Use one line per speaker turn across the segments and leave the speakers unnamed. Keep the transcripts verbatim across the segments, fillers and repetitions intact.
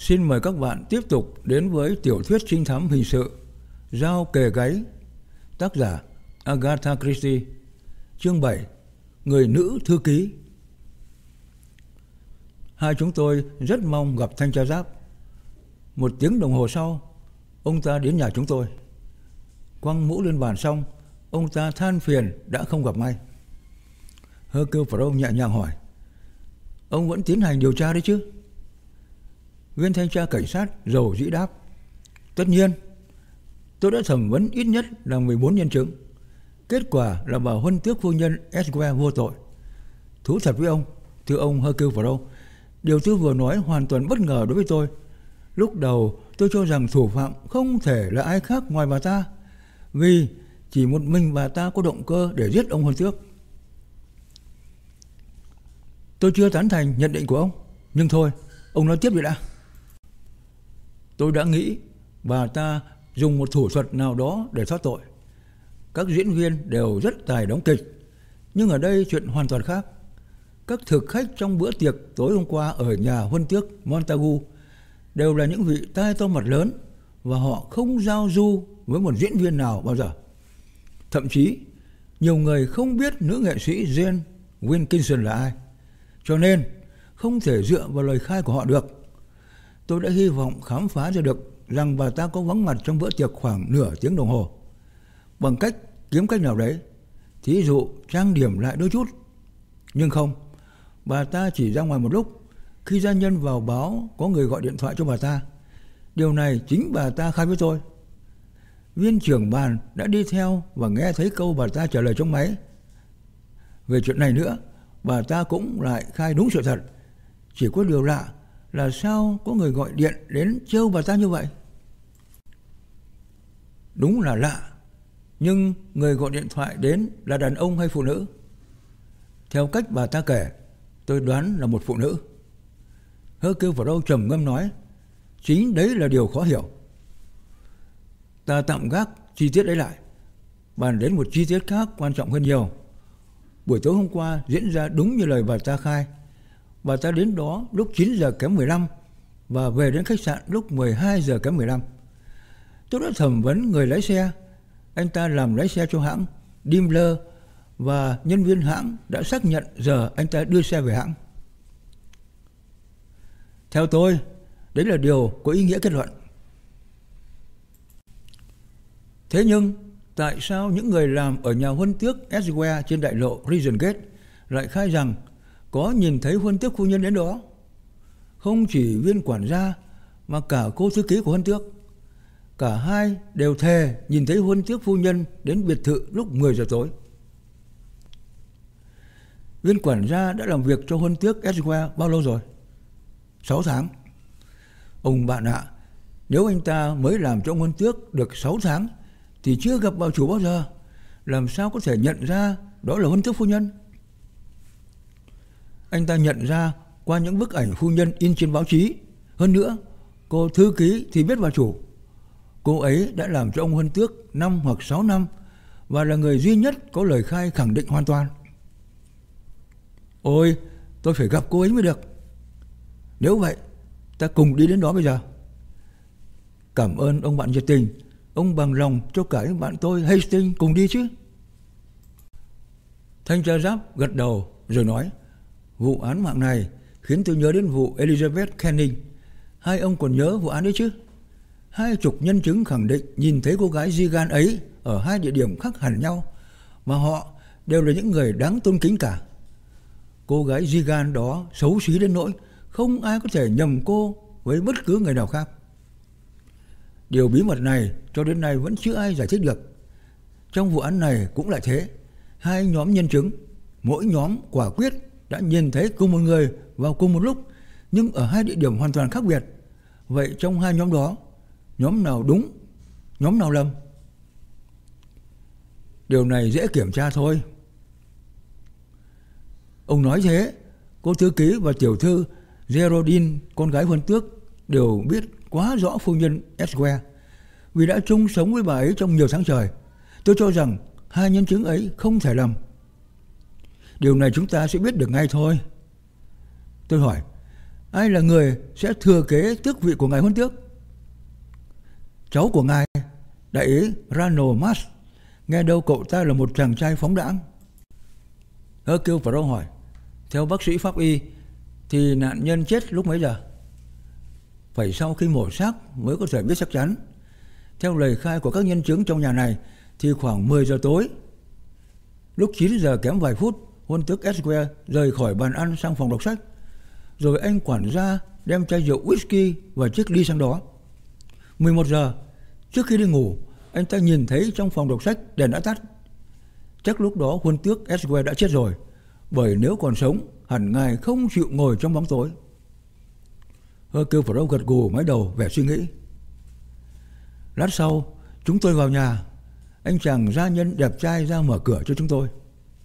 Xin mời các bạn tiếp tục đến với tiểu thuyết trinh thám hình sự Dao kề gáy, tác giả Agatha Christie, chương bảy, Người nữ thư ký. Hai chúng tôi rất mong gặp thanh tra Giáp. Một tiếng đồng hồ sau, ông ta đến nhà chúng tôi. Quăng mũ lên bàn xong, ông ta than phiền đã không gặp may. Hercule Poirot nhẹ nhàng hỏi: "Ông vẫn tiến hành điều tra đấy chứ?" Viên thanh tra cảnh sát rầu rĩ đáp: "Tất nhiên, tôi đã thẩm vấn ít nhất là mười bốn nhân chứng. Kết quả là bà huân tước phu nhân Esquire vô tội. Thú thật với ông, thưa ông Hercule Poirot, điều tôi vừa nói hoàn toàn bất ngờ đối với tôi. Lúc đầu tôi cho rằng thủ phạm không thể là ai khác ngoài bà ta, vì chỉ một mình bà ta có động cơ để giết ông huân tước. Tôi chưa tán thành nhận định của ông, nhưng thôi, ông nói tiếp đi đã." "Tôi đã nghĩ bà ta dùng một thủ thuật nào đó để thoát tội. Các diễn viên đều rất tài đóng kịch, nhưng ở đây chuyện hoàn toàn khác. Các thực khách trong bữa tiệc tối hôm qua ở nhà huân tước Montagu đều là những vị tai to mặt lớn, và họ không giao du với một diễn viên nào bao giờ. Thậm chí, nhiều người không biết nữ nghệ sĩ Jane Wilkinson là ai, cho nên không thể dựa vào lời khai của họ được. Tôi đã hy vọng khám phá ra được rằng bà ta có vắng mặt trong bữa tiệc khoảng nửa tiếng đồng hồ, bằng cách kiếm cách nào đấy, thí dụ trang điểm lại đôi chút. Nhưng không, bà ta chỉ ra ngoài một lúc. Khi gia nhân vào báo có người gọi điện thoại cho bà ta. Điều này chính bà ta khai với tôi. Viên trưởng bàn đã đi theo và nghe thấy câu bà ta trả lời trong máy. Về chuyện này nữa, bà ta cũng lại khai đúng sự thật. Chỉ có điều lạ là sao có người gọi điện đến trêu bà ta như vậy?" "Đúng là lạ, nhưng người gọi điện thoại đến là đàn ông hay phụ nữ?" "Theo cách bà ta kể, tôi đoán là một phụ nữ." Hercule Poirot trầm ngâm nói: "Chính đấy là điều khó hiểu. Ta tạm gác chi tiết đấy lại, bàn đến một chi tiết khác quan trọng hơn nhiều. Buổi tối hôm qua diễn ra đúng như lời bà ta khai. Bà ta đến đó lúc chín giờ kém mười lăm và về đến khách sạn lúc mười hai giờ kém mười lăm. Tôi đã thẩm vấn người lái xe. Anh ta làm lái xe cho hãng Daimler, và nhân viên hãng đã xác nhận giờ anh ta đưa xe về hãng. Theo tôi, đấy là điều có ý nghĩa kết luận." "Thế nhưng tại sao những người làm ở nhà huân tước Esquire trên đại lộ Regent Gate lại khai rằng có nhìn thấy huân tước phu nhân đến đó? Không chỉ viên quản gia mà cả cô thư ký của huân tước. Cả hai đều thề nhìn thấy huân tước phu nhân đến biệt thự lúc mười giờ tối." "Viên quản gia đã làm việc cho huân tước Esquire bao lâu rồi?" Sáu tháng. "Ông bạn ạ, à, nếu anh ta mới làm cho ông huân tước được sáu tháng thì chưa gặp bà chủ bao giờ, làm sao có thể nhận ra đó là huân tước phu nhân?" "Anh ta nhận ra qua những bức ảnh phu nhân in trên báo chí. Hơn nữa, cô thư ký thì biết bà chủ. Cô ấy đã làm cho ông huân tước năm hoặc sáu năm và là người duy nhất có lời khai khẳng định hoàn toàn." "Ôi, tôi phải gặp cô ấy mới được." "Nếu vậy, ta cùng đi đến đó bây giờ." "Cảm ơn ông bạn nhiệt tình. Ông bằng lòng cho cả những bạn tôi Hastings cùng đi chứ?" Thanh tra Giáp gật đầu rồi nói: "Vụ án mạng này khiến tôi nhớ đến vụ Elizabeth Canning. Hai ông còn nhớ vụ án đấy chứ? Hai chục nhân chứng khẳng định nhìn thấy cô gái Gigan ấy ở hai địa điểm khác hẳn nhau, mà họ đều là những người đáng tôn kính cả. Cô gái Gigan đó xấu xí đến nỗi không ai có thể nhầm cô với bất cứ người nào khác. Điều bí mật này cho đến nay vẫn chưa ai giải thích được. Trong vụ án này cũng lại thế. Hai nhóm nhân chứng, mỗi nhóm quả quyết đã nhìn thấy cùng một người vào cùng một lúc, nhưng ở hai địa điểm hoàn toàn khác biệt. Vậy trong hai nhóm đó, nhóm nào đúng, nhóm nào lầm?" "Điều này dễ kiểm tra thôi." "Ông nói thế, cô thư ký và tiểu thư Geraldine, con gái huân tước, đều biết quá rõ phu nhân Esquire, vì đã chung sống với bà ấy trong nhiều tháng trời. Tôi cho rằng hai nhân chứng ấy không thể lầm." "Điều này chúng ta sẽ biết được ngay thôi." Tôi hỏi: Ai là người sẽ thừa kế tước vị của ngài huân tước? Cháu của ngài, đại úy Ranald Marsh. Nghe đâu cậu ta là một chàng trai phóng đãng. Hercule Poirot hỏi, theo bác sĩ pháp y thì nạn nhân chết lúc mấy giờ? Phải sau khi mổ xác mới có thể biết chắc chắn. Theo lời khai của các nhân chứng trong nhà này thì khoảng mười giờ tối. Lúc chín giờ kém vài phút, huân tước Esquire rời khỏi bàn ăn sang phòng đọc sách. Rồi anh quản gia đem chai rượu whisky và chiếc ly sang đó. mười một giờ, trước khi đi ngủ, anh ta nhìn thấy trong phòng đọc sách đèn đã tắt. Chắc lúc đó huân tước Esquire đã chết rồi, bởi nếu còn sống, hẳn ngài không chịu ngồi trong bóng tối. Hercule Poirot gật gù mái đầu vẻ suy nghĩ. Lát sau, chúng tôi vào nhà. Anh chàng gia nhân đẹp trai ra mở cửa cho chúng tôi.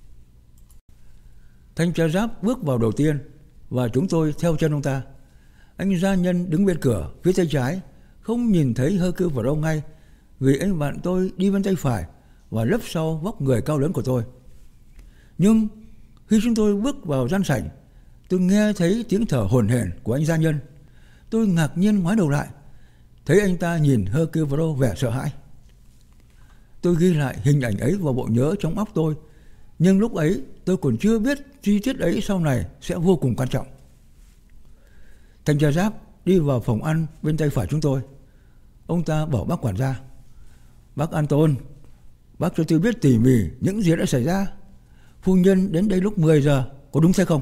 Thanh tra giáp bước vào đầu tiên và chúng tôi theo chân ông ta. Anh gia nhân đứng bên cửa phía tay trái, không nhìn thấy Hercule Poirot ngay vì anh bạn tôi đi bên tay phải và lấp sau vóc người cao lớn của tôi. Nhưng khi chúng tôi bước vào gian sảnh, tôi nghe thấy tiếng thở hổn hển của anh gia nhân. Tôi ngạc nhiên ngoái đầu lại, thấy anh ta nhìn Hercule Poirot vẻ sợ hãi. Tôi ghi lại hình ảnh ấy vào bộ nhớ trong óc tôi, nhưng lúc ấy tôi còn chưa biết chi tiết ấy sau này sẽ vô cùng quan trọng. Thanh tra giáp đi vào phòng ăn bên tay phải chúng tôi. Ông ta bảo bác quản gia, bác Anton, bác cho tôi biết tỉ mỉ những gì đã xảy ra. Phu nhân đến đây lúc mười giờ, có đúng thế không?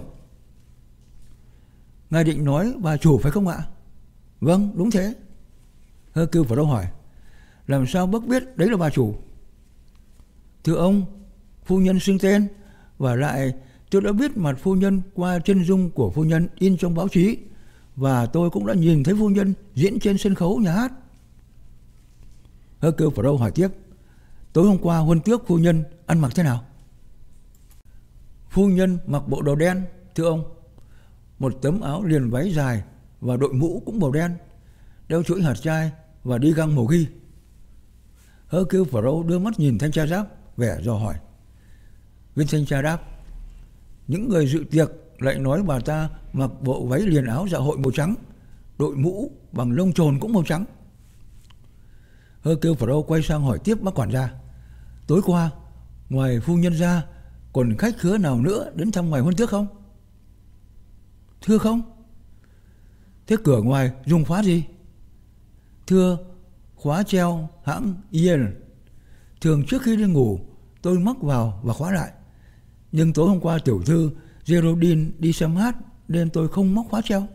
Ngài định nói bà chủ phải không ạ? Vâng, đúng thế. Hercule Poirot hỏi, làm sao bác biết đấy là bà chủ? Thưa ông, phu nhân xưng tên, và lại tôi đã biết mặt phu nhân qua chân dung của phu nhân in trong báo chí, và tôi cũng đã nhìn thấy phu nhân diễn trên sân khấu nhà hát. Hercule Poirot hỏi tiếp, tối hôm qua huân tước phu nhân ăn mặc thế nào? Phu nhân mặc bộ đồ đen, thưa ông. Một tấm áo liền váy dài và đội mũ cũng màu đen, đeo chuỗi hạt chai và đi găng màu ghi. Hercule Poirot đưa mắt nhìn thanh tra giáp, vẻ dò hỏi. Viên thanh tra đáp, những người dự tiệc lại nói bà ta mặc bộ váy liền áo dạ hội màu trắng, đội mũ bằng lông chồn cũng màu trắng. Hercule Poirot quay sang hỏi tiếp bác quản gia, tối qua ngoài phu nhân ra còn khách khứa nào nữa đến thăm ngài huân tước không? Thưa không. Thế cửa ngoài dùng khóa gì? Thưa, khóa treo hãng Ian. Thường trước khi đi ngủ tôi móc vào và khóa lại. Nhưng tối hôm qua tiểu thư Geraldine đi xem hát nên tôi không móc khóa treo.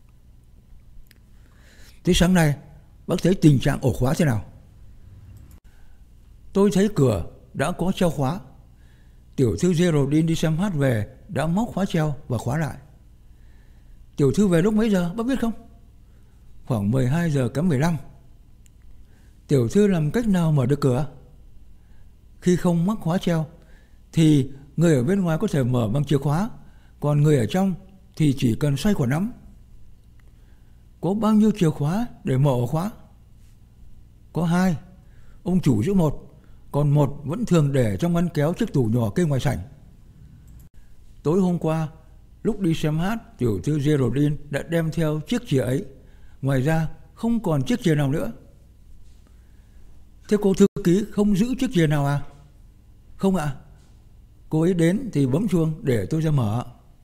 Thế sáng nay bác thấy tình trạng ổ khóa thế nào? Tôi thấy cửa đã có treo khóa. Tiểu thư Geraldine đi xem hát về đã móc khóa treo và khóa lại. Tiểu thư về lúc mấy giờ bác biết không? Khoảng mười hai giờ kém mười lăm. Tiểu thư làm cách nào mở được cửa? Khi không mắc khóa treo thì người ở bên ngoài có thể mở bằng chìa khóa, còn người ở trong thì chỉ cần xoay quả nắm. Có bao nhiêu chìa khóa để mở ổ khóa? Có hai. Ông chủ giữ một, còn một vẫn thường để trong ngăn kéo chiếc tủ nhỏ cây ngoài sảnh. Tối hôm qua lúc đi xem hát, tiểu thư Geraldine đã đem theo chiếc chìa ấy. Ngoài ra không còn chiếc chìa nào nữa. Thế cô thư ký không giữ chiếc chìa nào à? Không ạ. Cô ấy đến thì bấm chuông để tôi ra mở.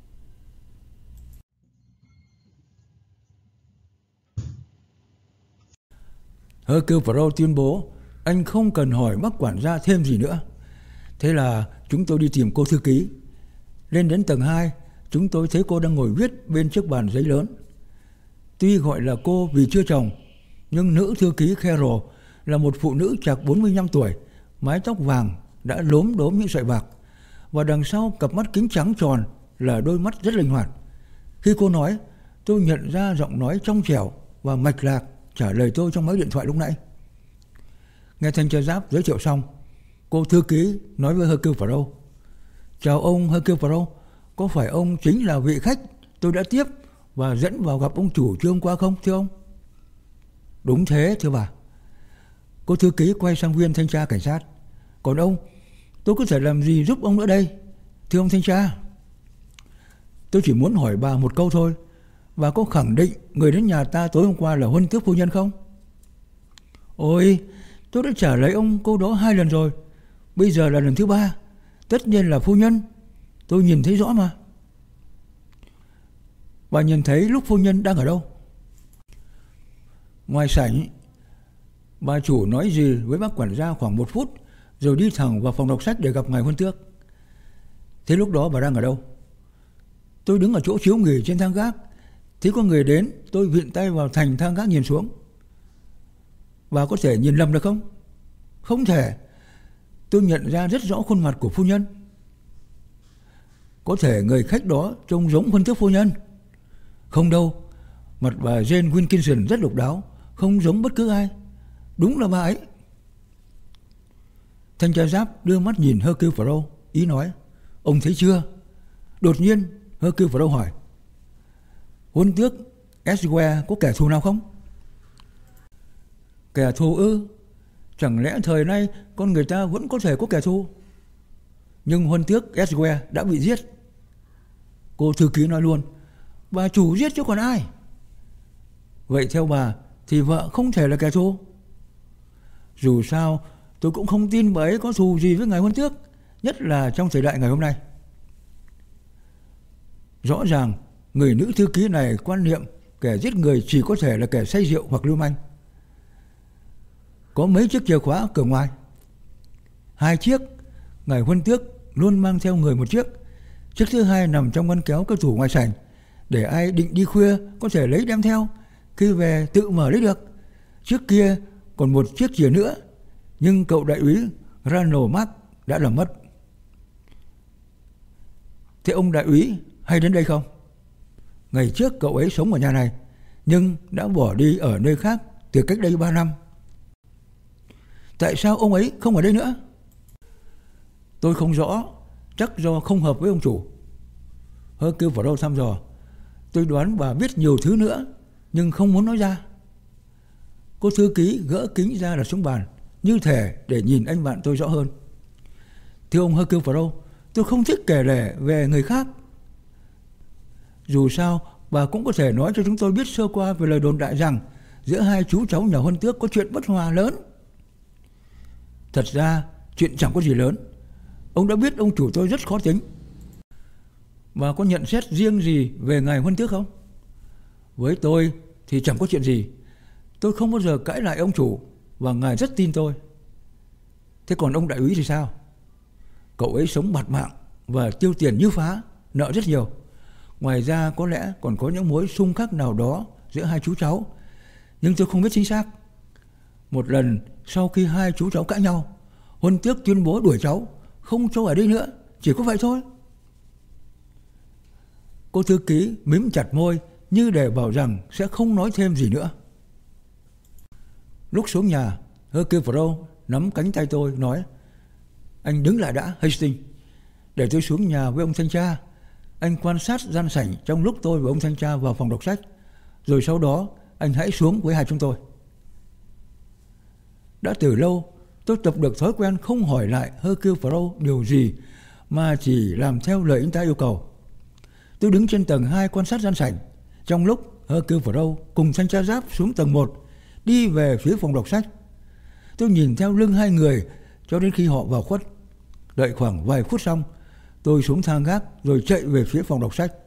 Hercule Poirot tuyên bố anh không cần hỏi bác quản gia thêm gì nữa. Thế là chúng tôi đi tìm cô thư ký. Lên đến tầng hai, chúng tôi thấy cô đang ngồi viết bên chiếc bàn giấy lớn. Tuy gọi là cô vì chưa chồng, nhưng nữ thư ký Carroll là một phụ nữ chạc bốn mươi lăm tuổi, mái tóc vàng đã lốm đốm những sợi bạc, và đằng sau cặp mắt kính trắng tròn là đôi mắt rất linh hoạt. Khi cô nói, tôi nhận ra giọng nói trong trẻo và mạch lạc trả lời tôi trong máy điện thoại lúc nãy. Nghe thanh tra giáp giới thiệu xong, cô thư ký nói với Hercule Poirot, chào ông Hercule Poirot, có phải ông chính là vị khách tôi đã tiếp và dẫn vào gặp ông chủ trưa hôm qua không thưa ông? Đúng thế thưa bà. Cô thư ký quay sang viên thanh tra cảnh sát, còn ông, tôi có thể làm gì giúp ông nữa đây thưa ông thanh tra? Tôi chỉ muốn hỏi bà một câu thôi. Bà có khẳng định người đến nhà ta tối hôm qua là Huân Tước phu nhân không? Ôi, tôi đã trả lời ông câu đó hai lần rồi. Bây giờ là lần thứ ba. Tất nhiên là phu nhân. Tôi nhìn thấy rõ mà. Bà nhìn thấy lúc phu nhân đang ở đâu? Ngoài sảnh. Bà chủ nói gì với bác quản gia khoảng một phút, rồi đi thẳng vào phòng đọc sách để gặp ngài Huân Tước. Thế lúc đó bà đang ở đâu? Tôi đứng ở chỗ chiếu nghỉ trên thang gác. Thấy có người đến, tôi vịn tay vào thành thang gác nhìn xuống. Bà có thể nhìn lầm được không? Không thể. Tôi nhận ra rất rõ khuôn mặt của phu nhân. Có thể người khách đó trông giống Huân Tước phu nhân. Không đâu. Mặt bà Jane Wilkinson rất độc đáo, không giống bất cứ ai. Đúng là bà ấy. Thanh tra giáp đưa mắt nhìn Hercule Poirot, ý nói: ông thấy chưa? Đột nhiên Hercule Poirot hỏi: Huân Tước Esquire có kẻ thù nào không? Kẻ thù ư? Chẳng lẽ thời nay con người ta vẫn có thể có kẻ thù? Nhưng Huân Tước Esquire đã bị giết. Cô thư ký nói luôn: bà chủ giết chứ còn ai? Vậy theo bà thì vợ không thể là kẻ thù. Dù sao tôi cũng không tin bà ấy có thù gì với ngài Huân Tước, nhất là trong thời đại ngày hôm nay. Rõ ràng người nữ thư ký này quan niệm kẻ giết người chỉ có thể là kẻ say rượu hoặc lưu manh. Có mấy chiếc chìa khóa cửa ngoài? Hai chiếc. Ngài Huân Tước luôn mang theo người một chiếc. Chiếc thứ hai nằm trong ngăn kéo cái tủ ngoài sảnh, để ai định đi khuya có thể lấy đem theo, khi về tự mở lấy được. Trước kia còn một chiếc chìa nữa, nhưng cậu đại úy Ranald Mark đã làm mất. Thế ông đại úy hay đến đây không? Ngày trước cậu ấy sống ở nhà này, nhưng đã bỏ đi ở nơi khác từ cách đây ba năm. Tại sao ông ấy không ở đây nữa? Tôi không rõ, chắc do không hợp với ông chủ. Hercule Poirot thăm dò: tôi đoán bà biết nhiều thứ nữa, nhưng không muốn nói ra. Cô thư ký gỡ kính ra đặt xuống bàn, như thể để nhìn anh bạn tôi rõ hơn. Thưa ông Hercule Poirot, tôi không thích kể lể về người khác. Dù sao, bà cũng có thể nói cho chúng tôi biết sơ qua về lời đồn đại rằng giữa hai chú cháu nhà Huân Tước có chuyện bất hòa lớn. Thật ra, chuyện chẳng có gì lớn. Ông đã biết ông chủ tôi rất khó tính. Bà có nhận xét riêng gì về ngài Huân Tước không? Với tôi thì chẳng có chuyện gì. Tôi không bao giờ cãi lại ông chủ, và ngài rất tin tôi. Thế còn ông đại úy thì sao? Cậu ấy sống bạt mạng và tiêu tiền như phá, nợ rất nhiều. Ngoài ra có lẽ còn có những mối xung khắc nào đó giữa hai chú cháu, nhưng tôi không biết chính xác. Một lần sau khi hai chú cháu cãi nhau, Huân Tước tuyên bố đuổi cháu, không cho ở đây nữa, chỉ có vậy thôi. Cô thư ký mím chặt môi như để bảo rằng sẽ không nói thêm gì nữa. Lúc xuống nhà, Hercule Poirot nắm cánh tay tôi nói: anh đứng lại đã, Hastings, để tôi xuống nhà với ông thanh tra. Anh quan sát gian sảnh trong lúc tôi và ông thanh tra vào phòng đọc sách, rồi sau đó anh hãy xuống với hai chúng tôi. Đã từ lâu tôi tập được thói quen không hỏi lại Hercule Poirot điều gì, mà chỉ làm theo lời anh ta yêu cầu. Tôi đứng trên tầng hai quan sát gian sảnh, trong lúc Hercule Poirot cùng thanh tra giáp xuống tầng một, đi về phía phòng đọc sách. Tôi nhìn theo lưng hai người cho đến khi họ vào khuất. Đợi khoảng vài phút xong, tôi xuống thang gác rồi chạy về phía phòng đọc sách.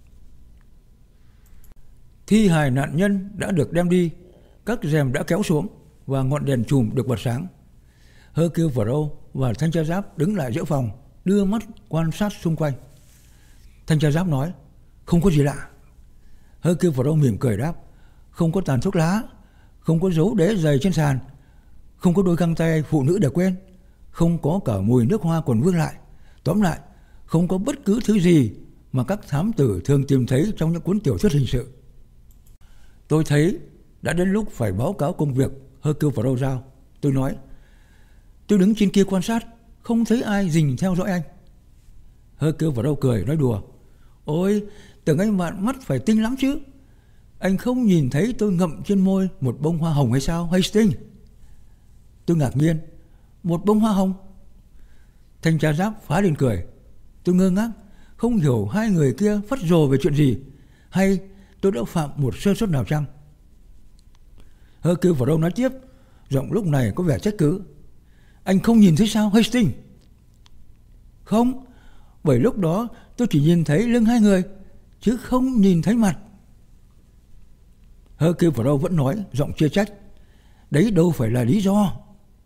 Thi hài nạn nhân đã được đem đi, các rèm đã kéo xuống và ngọn đèn chùm được bật sáng. Hercule Poirot và thanh tra giáp đứng lại giữa phòng, đưa mắt quan sát xung quanh. Thanh tra giáp nói: không có gì lạ. Hercule Poirot mỉm cười đáp: không có tàn thuốc lá, không có dấu đế giày trên sàn, không có đôi găng tay phụ nữ để quên, không có cả mùi nước hoa còn vương lại. Tóm lại, không có bất cứ thứ gì mà các thám tử thường tìm thấy trong những cuốn tiểu thuyết hình sự. Tôi thấy đã đến lúc phải báo cáo công việc Hercule Poirot giao. Tôi nói: tôi đứng trên kia quan sát, không thấy ai rình theo dõi anh. Hercule Poirot cười nói đùa: ôi, tưởng anh bạn mắt phải tinh lắm chứ. Anh không nhìn thấy tôi ngậm trên môi một bông hoa hồng hay sao, Hastings? Tôi ngạc nhiên: một bông hoa hồng? Thanh tra giáp phá lên cười. Tôi ngơ ngác, không hiểu hai người kia phát rồ về chuyện gì, hay tôi đã phạm một sơ suất nào chăng? Hercule Poirot nói tiếp, giọng lúc này có vẻ trách cứ. Anh không nhìn thấy sao, Hastings? Không, bởi lúc đó tôi chỉ nhìn thấy lưng hai người, chứ không nhìn thấy mặt. Hercule Poirot vẫn nói, giọng chê trách. Đấy đâu phải là lý do.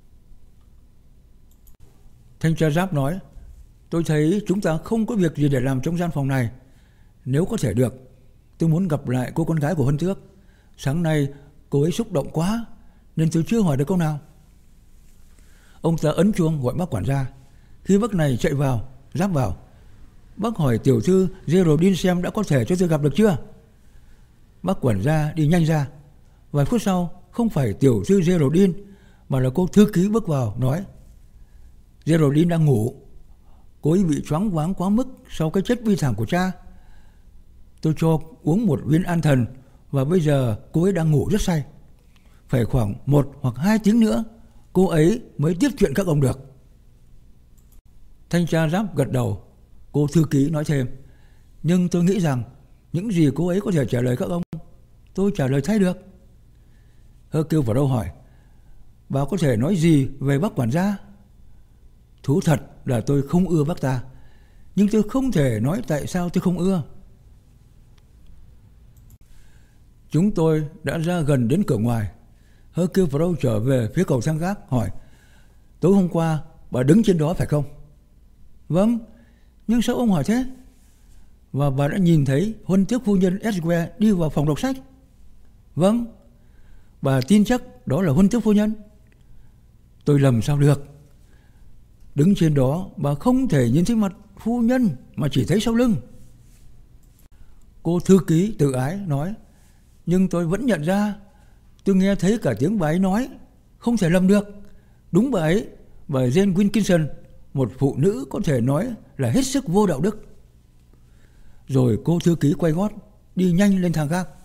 Thanh tra giáp nói, tôi thấy chúng ta không có việc gì để làm trong gian phòng này. Nếu có thể được, tôi muốn gặp lại cô con gái của Huân Tước. Sáng nay cô ấy xúc động quá, nên tôi chưa hỏi được câu nào. Ông ta ấn chuông gọi bác quản gia. Khi bác này chạy vào, giáp vào. Bác hỏi tiểu thư Geraldine xem đã có thể cho tôi gặp được chưa. Bác quản gia đi nhanh ra. Vài phút sau, không phải tiểu thư Geraldine, mà là cô thư ký bước vào, nói Geraldine đang ngủ. Cô ấy bị choáng váng quá mức sau cái chết bi thảm của cha. Tôi cho uống một viên an thần, và bây giờ cô ấy đang ngủ rất say. Phải khoảng một hoặc hai tiếng nữa, cô ấy mới tiếp chuyện các ông được. Thanh tra giáp gật đầu. Cô thư ký nói thêm, nhưng tôi nghĩ rằng những gì cô ấy có thể trả lời các ông, tôi trả lời thay được. Hercule Poirot hỏi, bà có thể nói gì về bác quản gia? Thú thật là tôi không ưa bác ta, nhưng tôi không thể nói tại sao tôi không ưa. Chúng tôi đã ra gần đến cửa ngoài. Hercule Poirot trở về phía cầu thang gác, hỏi, tối hôm qua bà đứng trên đó phải không? Vâng, nhưng sao ông hỏi thế? Và bà đã nhìn thấy Huân Tước phu nhân Edgware đi vào phòng đọc sách? Vâng. Bà tin chắc đó là Huân Tước phu nhân? Tôi lầm sao được. Đứng trên đó bà không thể nhìn thấy mặt phu nhân, mà chỉ thấy sau lưng. Cô thư ký tự ái nói, nhưng tôi vẫn nhận ra, tôi nghe thấy cả tiếng bà ấy nói, không thể lầm được. Đúng bà ấy, bà Jane Wilkinson, một phụ nữ có thể nói là hết sức vô đạo đức. Rồi cô thư ký quay gót, đi nhanh lên thang gác.